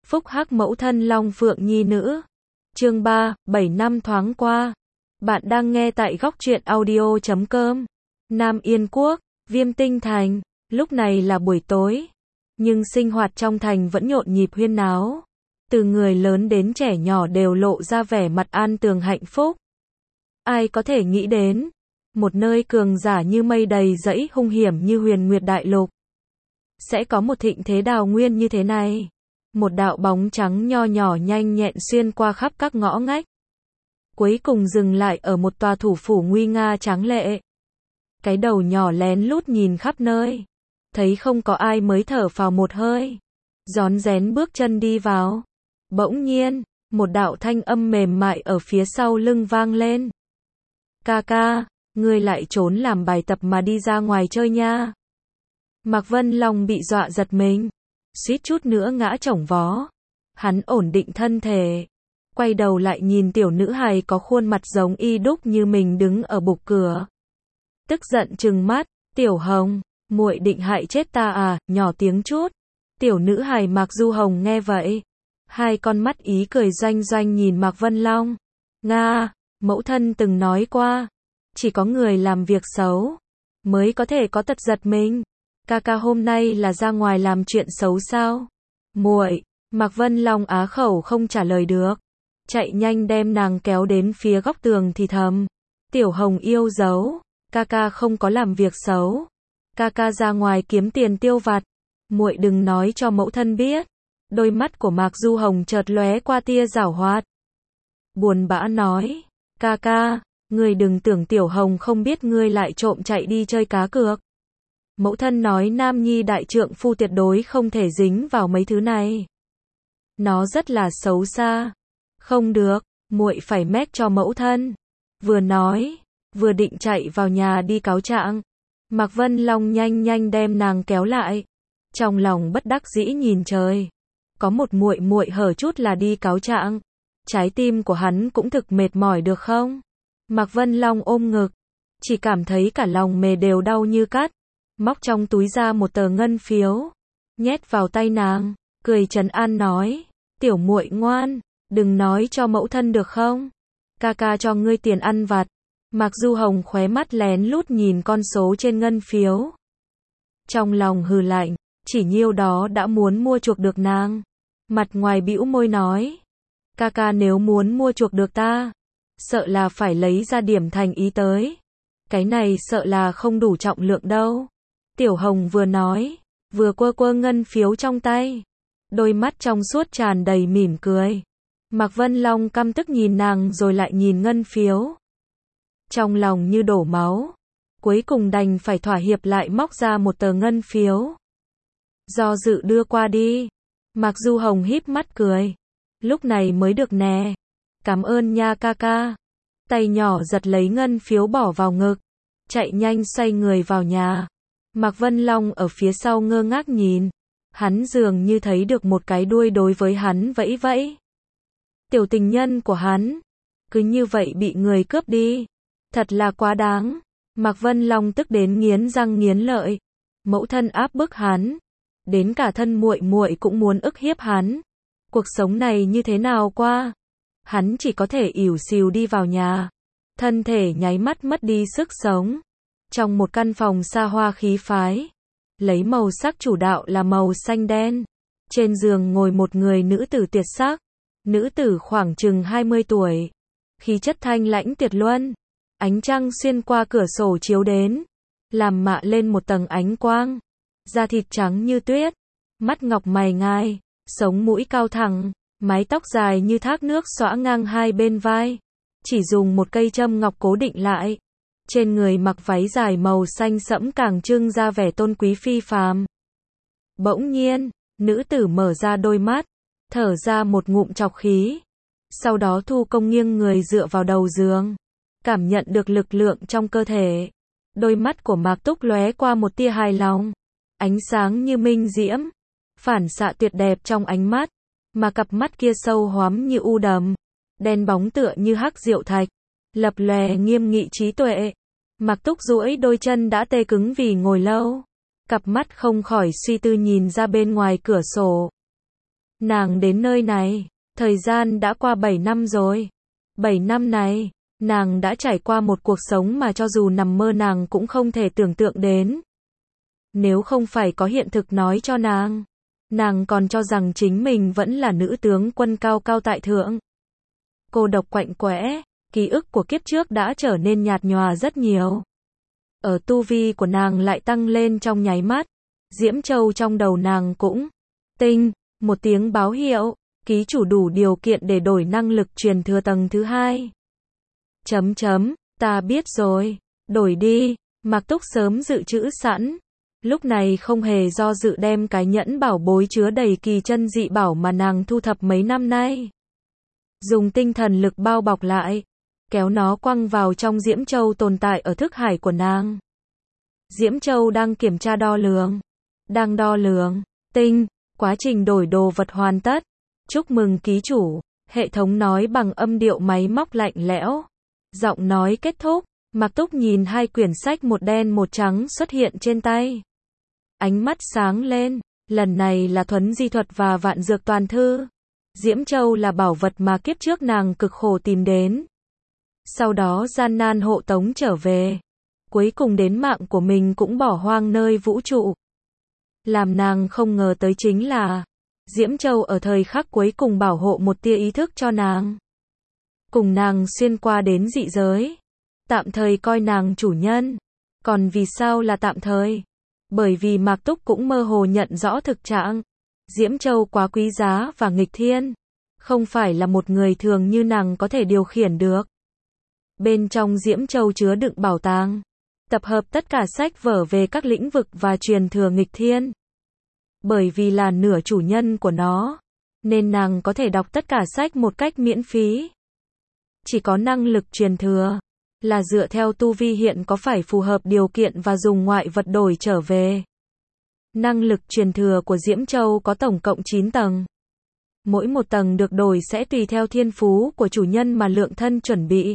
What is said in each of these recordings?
Phúc hắc mẫu thân Long Phượng nhi nữ. Chương 3, 7 năm thoáng qua. Bạn đang nghe tại góc truyện audio.com. Nam Yên Quốc, Viêm Tinh Thành. Lúc này là buổi tối, nhưng sinh hoạt trong thành vẫn nhộn nhịp huyên náo. Từ người lớn đến trẻ nhỏ đều lộ ra vẻ mặt an tường hạnh phúc. Ai có thể nghĩ đến, một nơi cường giả như mây đầy dẫy, hung hiểm như Huyền Nguyệt Đại Lục, sẽ có một thịnh thế đào nguyên như thế này. Một đạo bóng trắng nho nhỏ nhanh nhẹn xuyên qua khắp các ngõ ngách, cuối cùng dừng lại ở một tòa thủ phủ nguy nga tráng lệ. Cái đầu nhỏ lén lút nhìn khắp nơi, thấy không có ai mới thở phào một hơi, rón rén bước chân đi vào. Bỗng nhiên, một đạo thanh âm mềm mại ở phía sau lưng vang lên. Ca ca, ngươi lại trốn làm bài tập mà đi ra ngoài chơi nha. Mạc Vân Long bị dọa giật mình, suýt chút nữa ngã chổng vó. Hắn ổn định thân thể, quay đầu lại nhìn tiểu nữ hài có khuôn mặt giống y đúc như mình đứng ở bục cửa. Tức giận trừng mắt, Tiểu Hồng, muội định hại chết ta à, nhỏ tiếng chút. Tiểu nữ hài Mạc Du Hồng nghe vậy, hai con mắt ý cười doanh doanh nhìn Mạc Vân Long. Nga, mẫu thân từng nói qua, chỉ có người làm việc xấu mới có thể có tật giật mình. Ca ca hôm nay là ra ngoài làm chuyện xấu sao? Muội, Mạc Vân Long á khẩu không trả lời được, chạy nhanh đem nàng kéo đến phía góc tường thì thầm. Tiểu Hồng yêu dấu, ca ca không có làm việc xấu, ca ca ra ngoài kiếm tiền tiêu vặt, muội đừng nói cho mẫu thân biết. Đôi mắt của Mạc Du Hồng chợt lóe qua tia giảo hoạt, buồn bã nói, ca ca, ngươi đừng tưởng Tiểu Hồng không biết ngươi lại trộm chạy đi chơi cá cược. Mẫu thân nói nam nhi đại trượng phu tuyệt đối không thể dính vào mấy thứ này, nó rất là xấu xa. Không được, muội phải mách cho mẫu thân. Vừa nói, vừa định chạy vào nhà đi cáo trạng. Mạc Vân Long nhanh nhanh đem nàng kéo lại, trong lòng bất đắc dĩ nhìn trời. Có một muội muội hở chút là đi cáo trạng, trái tim của hắn cũng thực mệt mỏi được không? Mạc Vân Long ôm ngực, chỉ cảm thấy cả lòng mề đều đau như cắt, móc trong túi ra một tờ ngân phiếu, nhét vào tay nàng, cười trấn an nói, tiểu muội ngoan, đừng nói cho mẫu thân được không? Ca ca cho ngươi tiền ăn vặt. Mạc Du Hồng khóe mắt lén lút nhìn con số trên ngân phiếu, trong lòng hừ lạnh, chỉ nhiêu đó đã muốn mua chuộc được nàng. Mặt ngoài bĩu môi nói, ca ca nếu muốn mua chuộc được ta, sợ là phải lấy ra điểm thành ý tới. Cái này sợ là không đủ trọng lượng đâu. Tiểu Hồng vừa nói, vừa quơ quơ ngân phiếu trong tay, đôi mắt trong suốt tràn đầy mỉm cười. Mạc Vân Long căm tức nhìn nàng rồi lại nhìn ngân phiếu, trong lòng như đổ máu, cuối cùng đành phải thỏa hiệp lại móc ra một tờ ngân phiếu, do dự đưa qua đi. Mạc Du Hồng híp mắt cười, lúc này mới được nè, cảm ơn nha ca ca. Tay nhỏ giật lấy ngân phiếu bỏ vào ngực, chạy nhanh xoay người vào nhà. Mạc Vân Long ở phía sau ngơ ngác nhìn, hắn dường như thấy được một cái đuôi đối với hắn vẫy vẫy. Tiểu tình nhân của hắn, cứ như vậy bị người cướp đi, thật là quá đáng. Mạc Vân Long tức đến nghiến răng nghiến lợi, mẫu thân áp bức hắn, đến cả thân muội muội cũng muốn ức hiếp hắn. Cuộc sống này như thế nào qua? Hắn chỉ có thể ỉu xìu đi vào nhà, thân thể nháy mắt mất đi sức sống. Trong một căn phòng xa hoa khí phái, lấy màu sắc chủ đạo là màu xanh đen, trên giường ngồi một người nữ tử tuyệt sắc. Nữ tử khoảng chừng 20 tuổi, khí chất thanh lãnh tuyệt luân. Ánh trăng xuyên qua cửa sổ chiếu đến, làm mạ lên một tầng ánh quang. Da thịt trắng như tuyết, mắt ngọc mày ngai, sống mũi cao thẳng, mái tóc dài như thác nước xõa ngang hai bên vai, chỉ dùng một cây châm ngọc cố định lại. Trên người mặc váy dài màu xanh sẫm càng trưng ra vẻ tôn quý phi phàm. Bỗng nhiên, nữ tử mở ra đôi mắt, thở ra một ngụm trọc khí, sau đó thu công nghiêng người dựa vào đầu giường, cảm nhận được lực lượng trong cơ thể. Đôi mắt của Mạc Túc lóe qua một tia hài lòng, ánh sáng như minh diễm, phản xạ tuyệt đẹp trong ánh mắt, mà cặp mắt kia sâu hoắm như u đầm, đen bóng tựa như hắc diệu thạch, lập lòe nghiêm nghị trí tuệ. Mạc Túc duỗi đôi chân đã tê cứng vì ngồi lâu, cặp mắt không khỏi suy tư nhìn ra bên ngoài cửa sổ. Nàng đến nơi này, thời gian đã qua 7 năm rồi. 7 năm này, nàng đã trải qua một cuộc sống mà cho dù nằm mơ nàng cũng không thể tưởng tượng đến. Nếu không phải có hiện thực nói cho nàng còn cho rằng chính mình vẫn là nữ tướng quân cao cao tại thượng. Cô độc quạnh quẽ, ký ức của kiếp trước đã trở nên nhạt nhòa rất nhiều. Ở tu vi của nàng lại tăng lên trong nháy mắt. Diễm Châu trong đầu nàng cũng tinh, một tiếng báo hiệu, ký chủ đủ điều kiện để đổi năng lực truyền thừa tầng thứ 2. Ta biết rồi, đổi đi. Mạc Túc sớm dự trữ sẵn. Lúc này không hề do dự đem cái nhẫn bảo bối chứa đầy kỳ chân dị bảo mà nàng thu thập mấy năm nay. Dùng tinh thần lực bao bọc lại, kéo nó quăng vào trong Diễm Châu tồn tại ở thức hải của nàng. Diễm Châu đang kiểm tra đo lường. Đang đo lường. Tinh, quá trình đổi đồ vật hoàn tất. Chúc mừng ký chủ. Hệ thống nói bằng âm điệu máy móc lạnh lẽo. Giọng nói kết thúc. Mạc Túc nhìn hai quyển sách một đen một trắng xuất hiện trên tay. Ánh mắt sáng lên. Lần này là thuấn di thuật và vạn dược toàn thư. Diễm Châu là bảo vật mà kiếp trước nàng cực khổ tìm đến. Sau đó gian nan hộ tống trở về. Cuối cùng đến mạng của mình cũng bỏ hoang nơi vũ trụ. Làm nàng không ngờ tới chính là Diễm Châu ở thời khắc cuối cùng bảo hộ một tia ý thức cho nàng. Cùng nàng xuyên qua đến dị giới. Tạm thời coi nàng chủ nhân. Còn vì sao là tạm thời? Bởi vì Mạc Túc cũng mơ hồ nhận rõ thực trạng. Diễm Châu quá quý giá và nghịch thiên. Không phải là một người thường như nàng có thể điều khiển được. Bên trong Diễm Châu chứa đựng bảo tàng. Tập hợp tất cả sách vở về các lĩnh vực và truyền thừa nghịch thiên. Bởi vì là nửa chủ nhân của nó, nên nàng có thể đọc tất cả sách một cách miễn phí. Chỉ có năng lực truyền thừa, là dựa theo tu vi hiện có phải phù hợp điều kiện và dùng ngoại vật đổi trở về. Năng lực truyền thừa của Diễm Châu có tổng cộng 9 tầng. Mỗi một tầng được đổi sẽ tùy theo thiên phú của chủ nhân mà lượng thân chuẩn bị.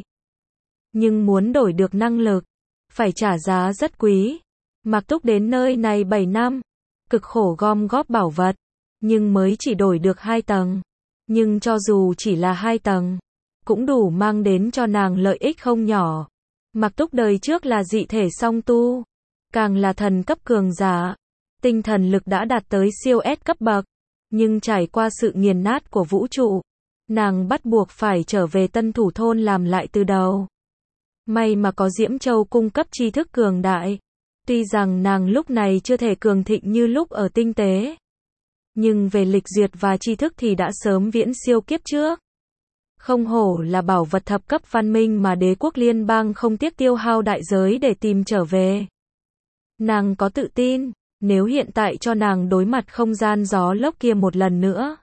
Nhưng muốn đổi được năng lực, phải trả giá rất quý. Mạc Túc đến nơi này 7 năm, cực khổ gom góp bảo vật, nhưng mới chỉ đổi được 2 tầng. Nhưng cho dù chỉ là 2 tầng, cũng đủ mang đến cho nàng lợi ích không nhỏ. Mạc Túc đời trước là dị thể song tu, càng là thần cấp cường giả, tinh thần lực đã đạt tới siêu S cấp bậc, nhưng trải qua sự nghiền nát của vũ trụ, nàng bắt buộc phải trở về Tân Thủ Thôn làm lại từ đầu. May mà có Diễm Châu cung cấp tri thức cường đại. Tuy rằng nàng lúc này chưa thể cường thịnh như lúc ở tinh tế, nhưng về lịch duyệt và tri thức thì đã sớm viễn siêu kiếp trước. Không hổ là bảo vật thập cấp văn minh mà đế quốc liên bang không tiếc tiêu hao đại giới để tìm trở về. Nàng có tự tin, nếu hiện tại cho nàng đối mặt không gian gió lốc kia một lần nữa,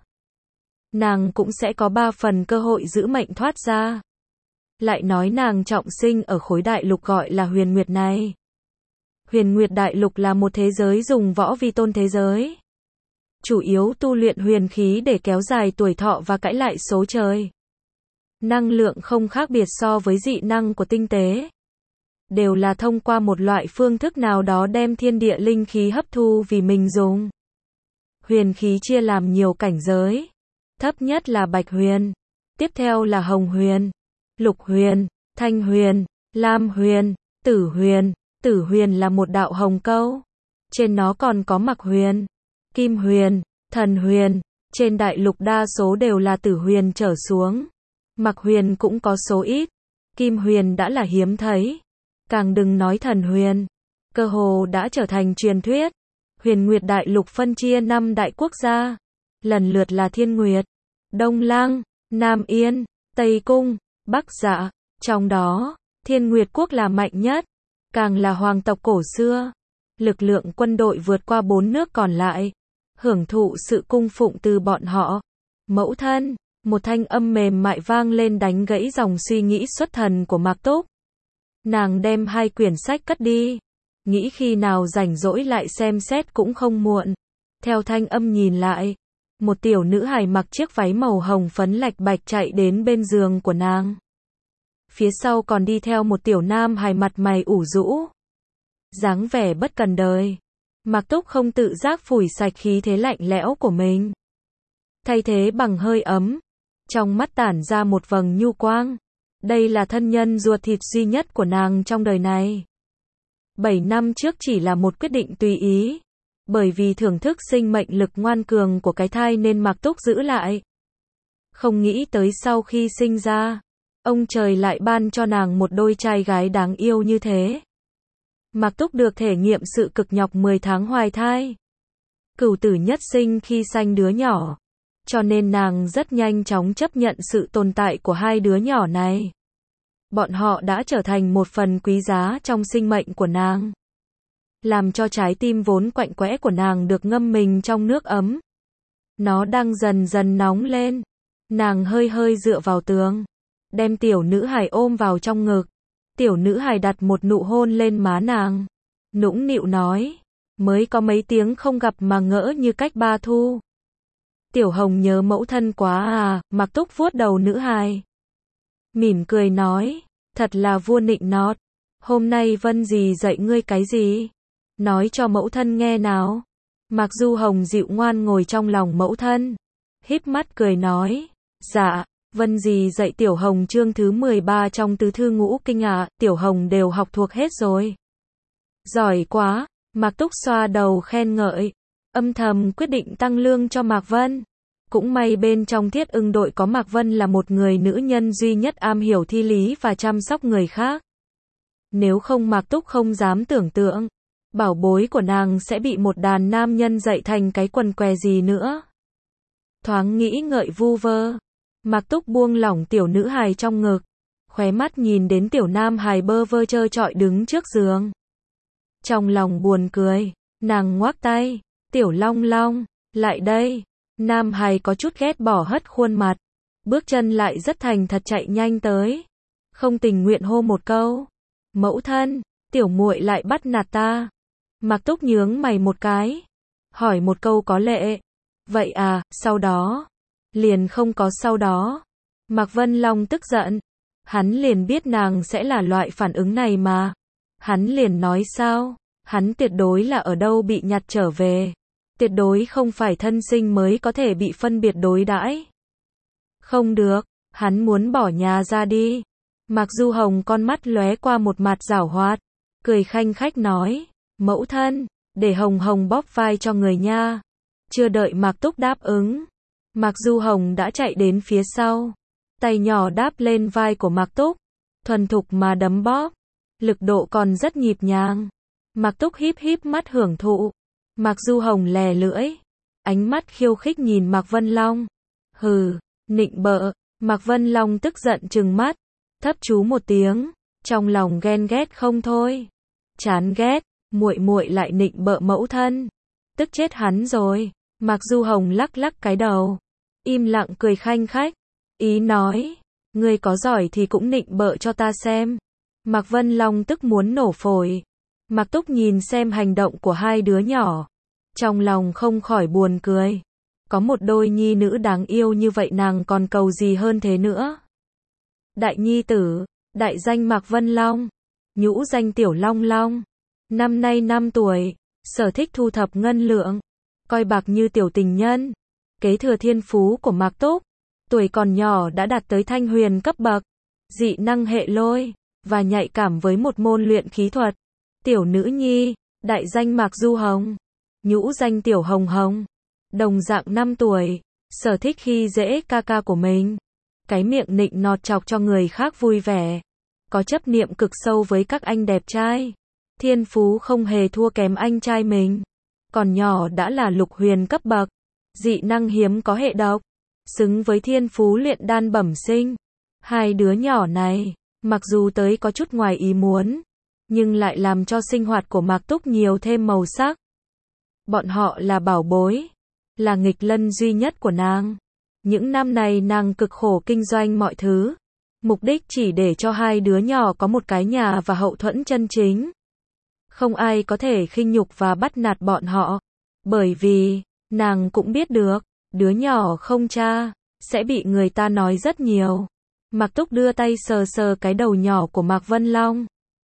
nàng cũng sẽ có 3 phần cơ hội giữ mệnh thoát ra. Lại nói nàng trọng sinh ở khối đại lục gọi là Huyền Nguyệt này. Huyền Nguyệt đại lục là một thế giới dùng võ vi tôn thế giới. Chủ yếu tu luyện huyền khí để kéo dài tuổi thọ và cãi lại số trời. Năng lượng không khác biệt so với dị năng của tinh tế. Đều là thông qua một loại phương thức nào đó đem thiên địa linh khí hấp thu vì mình dùng. Huyền khí chia làm nhiều cảnh giới. Thấp nhất là Bạch Huyền. Tiếp theo là Hồng Huyền, Lục Huyền, Thanh Huyền, Lam Huyền, Tử Huyền. Tử Huyền là một đạo hồng câu. Trên nó còn có Mạc Huyền, Kim Huyền, Thần Huyền. Trên đại lục đa số đều là Tử Huyền trở xuống. Mạc Huyền cũng có số ít. Kim Huyền đã là hiếm thấy. Càng đừng nói Thần Huyền. Cơ hồ đã trở thành truyền thuyết. Huyền Nguyệt đại lục phân chia 5 đại quốc gia. Lần lượt là Thiên Nguyệt, Đông Lăng, Nam Yên, Tây Cung, Bắc Dạ. Trong đó, Thiên Nguyệt quốc là mạnh nhất. Càng là hoàng tộc cổ xưa. Lực lượng quân đội vượt qua 4 nước còn lại. Hưởng thụ sự cung phụng từ bọn họ. Mẫu thân, một thanh âm mềm mại vang lên đánh gãy dòng suy nghĩ xuất thần của Mạc Túc. Nàng đem 2 quyển sách cất đi. Nghĩ khi nào rảnh rỗi lại xem xét cũng không muộn. Theo thanh âm nhìn lại, một tiểu nữ hài mặc chiếc váy màu hồng phấn lạch bạch chạy đến bên giường của nàng. Phía sau còn đi theo một tiểu nam hài mặt mày ủ rũ. Dáng vẻ bất cần đời. Mạc Túc không tự giác phủi sạch khí thế lạnh lẽo của mình. thay thế bằng hơi ấm. Trong mắt tản ra một vầng nhu quang. Đây là thân nhân ruột thịt duy nhất của nàng trong đời này. 7 năm trước chỉ là một quyết định tùy ý. Bởi vì thưởng thức sinh mệnh lực ngoan cường của cái thai nên Mạc Túc giữ lại. Không nghĩ tới sau khi sinh ra, ông trời lại ban cho nàng một đôi trai gái đáng yêu như thế. Mạc Túc được thể nghiệm sự cực nhọc 10 tháng hoài thai. Cửu tử nhất sinh khi sanh đứa nhỏ. Cho nên nàng rất nhanh chóng chấp nhận sự tồn tại của hai đứa nhỏ này. Bọn họ đã trở thành một phần quý giá trong sinh mệnh của nàng. Làm cho trái tim vốn quạnh quẽ của nàng được ngâm mình trong nước ấm. Nó đang dần dần nóng lên. Nàng hơi hơi dựa vào tường. Đem tiểu nữ hài ôm vào trong ngực. Tiểu nữ hài đặt một nụ hôn lên má nàng. Nũng nịu nói. Mới có mấy tiếng không gặp mà ngỡ như cách 3 thu. Tiểu Hồng nhớ mẫu thân quá à, Mạc Túc vuốt đầu nữ hài. Mỉm cười nói. Thật là vua nịnh nọt. Hôm nay Vân dì dạy ngươi cái gì? Nói cho mẫu thân nghe nào. Mạc Du Hồng dịu ngoan ngồi trong lòng mẫu thân. Híp mắt cười nói. Dạ, Vân dì dạy Tiểu Hồng chương thứ 13 trong tứ thư ngũ kinh ạ, Tiểu Hồng đều học thuộc hết rồi. Giỏi quá, Mạc Túc xoa đầu khen ngợi. Âm thầm quyết định tăng lương cho Mạc Vân. Cũng may bên trong Thiết Ưng đội có Mạc Vân là một người nữ nhân duy nhất am hiểu thi lý và chăm sóc người khác. Nếu không Mạc Túc không dám tưởng tượng. Bảo bối của nàng sẽ bị một đàn nam nhân dạy thành cái quần què gì nữa. Thoáng nghĩ ngợi vu vơ. Mạc Túc buông lỏng tiểu nữ hài trong ngực. Khóe mắt nhìn đến tiểu nam hài bơ vơ trơ trọi đứng trước giường. Trong lòng buồn cười. Nàng ngoác tay. Tiểu Long Long, lại đây. Nam hài có chút ghét bỏ hất khuôn mặt. Bước chân lại rất thành thật chạy nhanh tới. Không tình nguyện hô một câu. Mẫu thân, tiểu muội lại bắt nạt ta. Mạc Túc nhướng mày một cái. Hỏi một câu có lệ. Vậy à, sau đó. Liền không có sau đó. Mạc Vân Long tức giận. Hắn liền biết nàng sẽ là loại phản ứng này mà. Hắn liền nói sao? Hắn tuyệt đối là ở đâu bị nhặt trở về. Tuyệt đối không phải thân sinh mới có thể bị phân biệt đối đãi. Không được, hắn muốn bỏ nhà ra đi. Mạc Du Hồng con mắt lóe qua một mặt giảo hoạt. Cười khanh khách nói. Mẫu thân, để Hồng Hồng bóp vai cho người nha. Chưa đợi Mạc Túc đáp ứng. Mạc Du Hồng đã chạy đến phía sau. Tay nhỏ đáp lên vai của Mạc Túc. Thuần thục mà đấm bóp. Lực độ còn rất nhịp nhàng. Mạc Túc híp híp mắt hưởng thụ. Mạc Du Hồng lè lưỡi. Ánh mắt khiêu khích nhìn Mạc Vân Long. Hừ, nịnh bợ. Mạc Vân Long tức giận trừng mắt. Thấp chú một tiếng. Trong lòng ghen ghét không thôi. Chán ghét. Muội muội lại nịnh bợ mẫu thân. Tức chết hắn rồi. Mạc Du Hồng lắc lắc cái đầu. Im lặng cười khanh khách. Ý nói. Ngươi có giỏi thì cũng nịnh bợ cho ta xem. Mạc Vân Long tức muốn nổ phổi. Mạc Túc nhìn xem hành động của hai đứa nhỏ. Trong lòng không khỏi buồn cười. Có một đôi nhi nữ đáng yêu như vậy nàng còn cầu gì hơn thế nữa. Đại nhi tử, đại danh Mạc Vân Long. Nhũ danh Tiểu Long Long. Năm nay 5 tuổi. Sở thích thu thập ngân lượng. Coi bạc như tiểu tình nhân. Kế thừa thiên phú của Mạc Túc. Tuổi còn nhỏ đã đạt tới thanh huyền cấp bậc. Dị năng hệ lôi. Và nhạy cảm với một môn luyện khí thuật. Tiểu nữ nhi, đại danh Mạc Du Hồng. Nhũ danh Tiểu Hồng Hồng. Đồng dạng 5 tuổi. Sở thích khi dễ ca ca của mình. Cái miệng nịnh nọt chọc cho người khác vui vẻ. Có chấp niệm cực sâu với các anh đẹp trai. Thiên phú không hề thua kém anh trai mình. Còn nhỏ đã là lục huyền cấp bậc. Dị năng hiếm có hệ độc. Xứng với thiên phú luyện đan bẩm sinh. Hai đứa nhỏ này, mặc dù tới có chút ngoài ý muốn, nhưng lại làm cho sinh hoạt của Mạc Túc nhiều thêm màu sắc. Bọn họ là bảo bối. Là nghịch lân duy nhất của nàng. Những năm này nàng cực khổ kinh doanh mọi thứ. Mục đích chỉ để cho hai đứa nhỏ có một cái nhà và hậu thuẫn chân chính. Không ai có thể khinh nhục và bắt nạt bọn họ. Bởi vì, nàng cũng biết được, đứa nhỏ không cha, sẽ bị người ta nói rất nhiều. Mạc Túc đưa tay sờ sờ cái đầu nhỏ của Mạc Vân Long.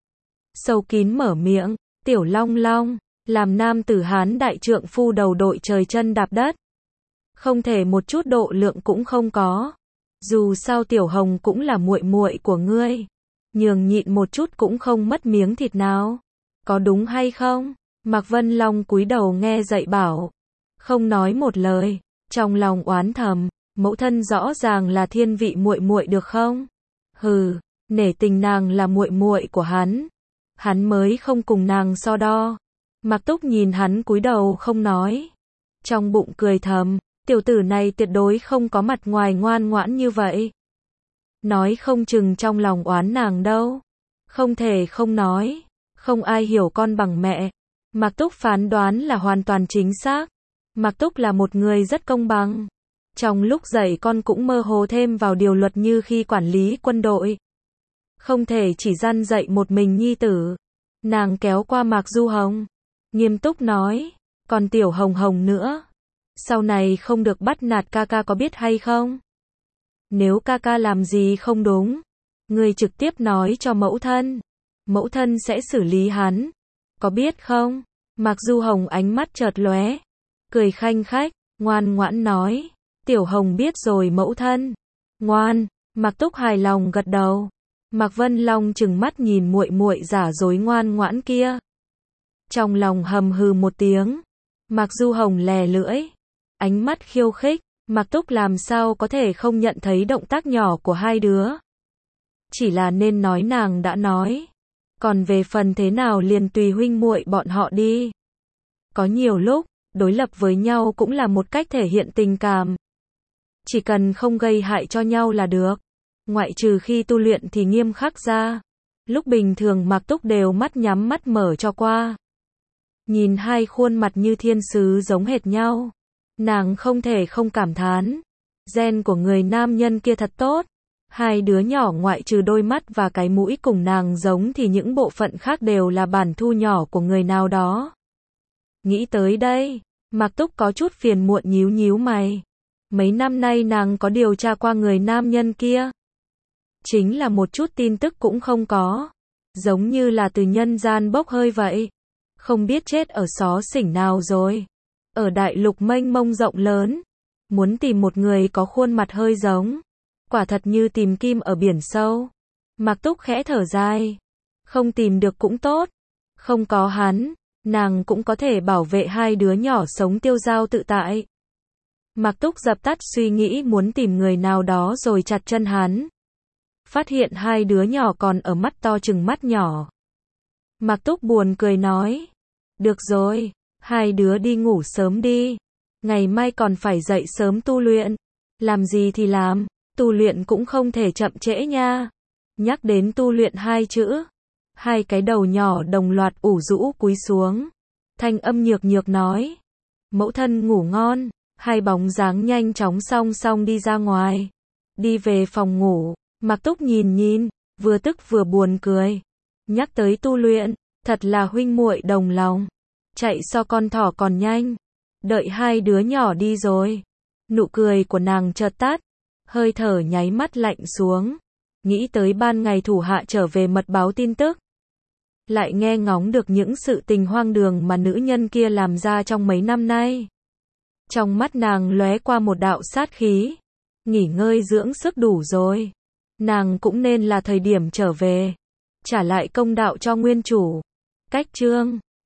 Sâu kín mở miệng, Tiểu Long Long, làm nam tử Hán đại trượng phu đầu đội trời chân đạp đất. Không thể một chút độ lượng cũng không có. Dù sao Tiểu Hồng cũng là muội muội của ngươi. Nhường nhịn một chút cũng không mất miếng thịt nào. Có đúng hay không? Mạc Vân Long cúi đầu nghe dạy bảo. Không nói một lời. Trong lòng oán thầm. Mẫu thân rõ ràng là thiên vị muội muội được không? Hừ, nể tình nàng là muội muội của hắn. Hắn mới không cùng nàng so đo. Mạc Túc nhìn hắn cúi đầu không nói. Trong bụng cười thầm, tiểu tử này tuyệt đối không có mặt ngoài ngoan ngoãn như vậy. Nói không chừng trong lòng oán nàng đâu. Không thể không nói, không ai hiểu con bằng mẹ. Mạc Túc phán đoán là hoàn toàn chính xác. Mạc Túc là một người rất công bằng. Trong lúc dạy con cũng mơ hồ thêm vào điều luật như khi quản lý quân đội. Không thể chỉ răn dạy một mình nhi tử. Nàng kéo qua Mạc Du Hồng, nghiêm túc nói, còn Tiểu Hồng Hồng nữa. Sau này không được bắt nạt ca ca có biết hay không? Nếu ca ca làm gì không đúng, ngươi trực tiếp nói cho mẫu thân. Mẫu thân sẽ xử lý hắn. Có biết không? Mạc Du Hồng ánh mắt chợt lóe, cười khanh khách, ngoan ngoãn nói. Tiểu Hồng biết rồi mẫu thân. Ngoan, Mạc Túc hài lòng gật đầu. Mạc Vân Long trừng mắt nhìn muội muội giả dối ngoan ngoãn kia. Trong lòng hầm hừ một tiếng. Mạc Du Hồng lè lưỡi, ánh mắt khiêu khích. Mạc Túc làm sao có thể không nhận thấy động tác nhỏ của hai đứa. Chỉ là nên nói nàng đã nói. Còn về phần thế nào liền tùy huynh muội bọn họ đi. Có nhiều lúc, đối lập với nhau cũng là một cách thể hiện tình cảm. Chỉ cần không gây hại cho nhau là được. Ngoại trừ khi tu luyện thì nghiêm khắc ra. Lúc bình thường Mạc Túc đều mắt nhắm mắt mở cho qua. Nhìn hai khuôn mặt như thiên sứ giống hệt nhau. Nàng không thể không cảm thán. Gen của người nam nhân kia thật tốt. Hai đứa nhỏ ngoại trừ đôi mắt và cái mũi cùng nàng giống thì những bộ phận khác đều là bản thu nhỏ của người nào đó. Nghĩ tới đây, Mạc Túc có chút phiền muộn nhíu nhíu mày. Mấy năm nay nàng có điều tra qua người nam nhân kia. Chính là một chút tin tức cũng không có. Giống như là từ nhân gian bốc hơi vậy. Không biết chết ở xó xỉnh nào rồi. Ở đại lục mênh mông rộng lớn. Muốn tìm một người có khuôn mặt hơi giống. Quả thật như tìm kim ở biển sâu. Mạc Túc khẽ thở dài. Không tìm được cũng tốt. Không có hắn, nàng cũng có thể bảo vệ hai đứa nhỏ sống tiêu dao tự tại. Mạc Túc dập tắt suy nghĩ muốn tìm người nào đó rồi chặt chân hắn. Phát hiện hai đứa nhỏ còn ở mắt to chừng mắt nhỏ. Mạc Túc buồn cười nói. Được rồi, hai đứa đi ngủ sớm đi. Ngày mai còn phải dậy sớm tu luyện. Làm gì thì làm, tu luyện cũng không thể chậm trễ nha. Nhắc đến tu luyện hai chữ. Hai cái đầu nhỏ đồng loạt ủ rũ cúi xuống. Thanh âm nhược nhược nói. Mẫu thân ngủ ngon. Hai bóng dáng nhanh chóng song song đi ra ngoài. Đi về phòng ngủ. Mạc Túc nhìn, vừa tức vừa buồn cười. Nhắc tới tu luyện, thật là huynh muội đồng lòng. Chạy so con thỏ còn nhanh. Đợi hai đứa nhỏ đi rồi. Nụ cười của nàng chợt tắt. Hơi thở nháy mắt lạnh xuống. Nghĩ tới ban ngày thủ hạ trở về mật báo tin tức. Lại nghe ngóng được những sự tình hoang đường mà nữ nhân kia làm ra trong mấy năm nay. Trong mắt nàng lóe qua một đạo sát khí. Nghỉ ngơi dưỡng sức đủ rồi. Nàng cũng nên là thời điểm trở về. Trả lại công đạo cho nguyên chủ. Cách chương